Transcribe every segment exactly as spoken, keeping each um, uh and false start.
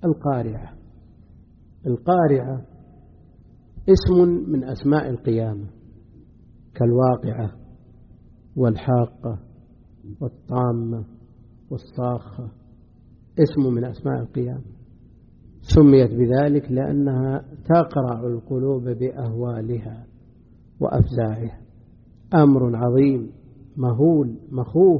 القارعة. القارعة اسم من أسماء القيامة كالواقعة والحاقة والطامة والصاخة، اسم من أسماء القيامة. سميت بذلك لأنها تقرع القلوب بأهوالها وأفزاعها، أمر عظيم مهول مخوف،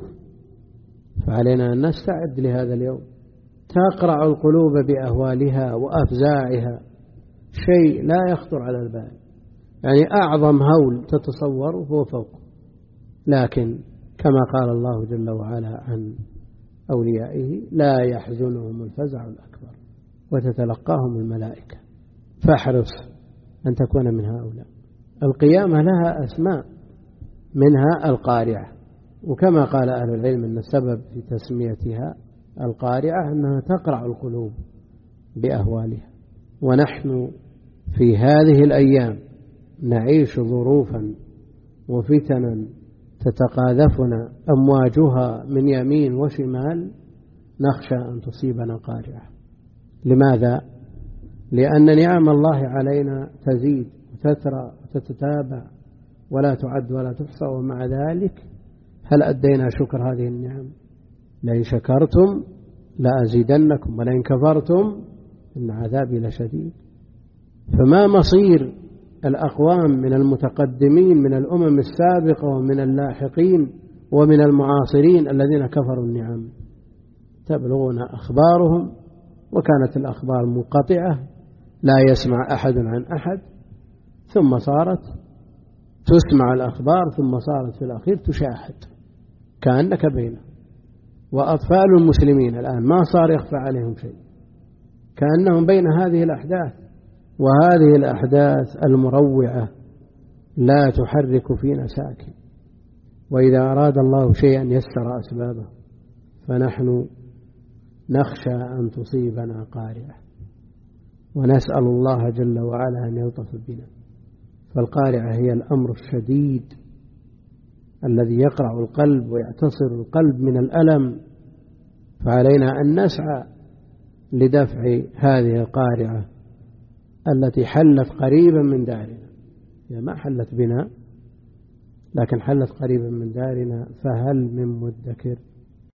فعلينا أن نستعد لهذا اليوم. تقرع القلوب بأهوالها وأفزاعها، شيء لا يخطر على البال، يعني أعظم هول تتصوره هو فوق. لكن كما قال الله جل وعلا عن أوليائه لا يحزنهم الفزع الأكبر وتتلقاهم الملائكة، فاحرص أن تكون من هؤلاء. القيامة لها أسماء منها القارعة، وكما قال أهل العلم أن السبب في تسميتها القارعة أنها تقرع القلوب بأهوالها. ونحن في هذه الأيام نعيش ظروفا وفتنا تتقاذفنا أمواجها من يمين وشمال، نخشى أن تصيبنا قارعة. لماذا؟ لأن نعم الله علينا تزيد وتترى وتتتابع ولا تعد ولا تحصى، ومع ذلك هل أدينا شكر هذه النعم؟ لئن شكرتم لأزيدنكم ولئن كفرتم إن عذابي لشديد. فما مصير الأقوام من المتقدمين من الأمم السابقة ومن اللاحقين ومن المعاصرين الذين كفروا النعم؟ تبلغنا أخبارهم وكانت الأخبار منقطعة، لا يسمع أحد عن أحد، ثم صارت تسمع الأخبار، ثم صارت في الأخير تشاهد كأنك بينه. وأطفال المسلمين الآن ما صار يخفى عليهم شيء، كأنهم بين هذه الأحداث، وهذه الأحداث المروعة لا تحرك فينا ساكن. وإذا أراد الله شيئا يسر أسبابه، فنحن نخشى أن تصيبنا قارعة، ونسأل الله جل وعلا أن يلطف بنا. فالقارعة هي الأمر الشديد الذي يقرع القلب ويعتصر القلب من الألم، فعلينا أن نسعى لدفع هذه القارعة التي حلت قريبا من دارنا. هي ما حلت بنا، لكن حلت قريبا من دارنا، فهل من مدكر؟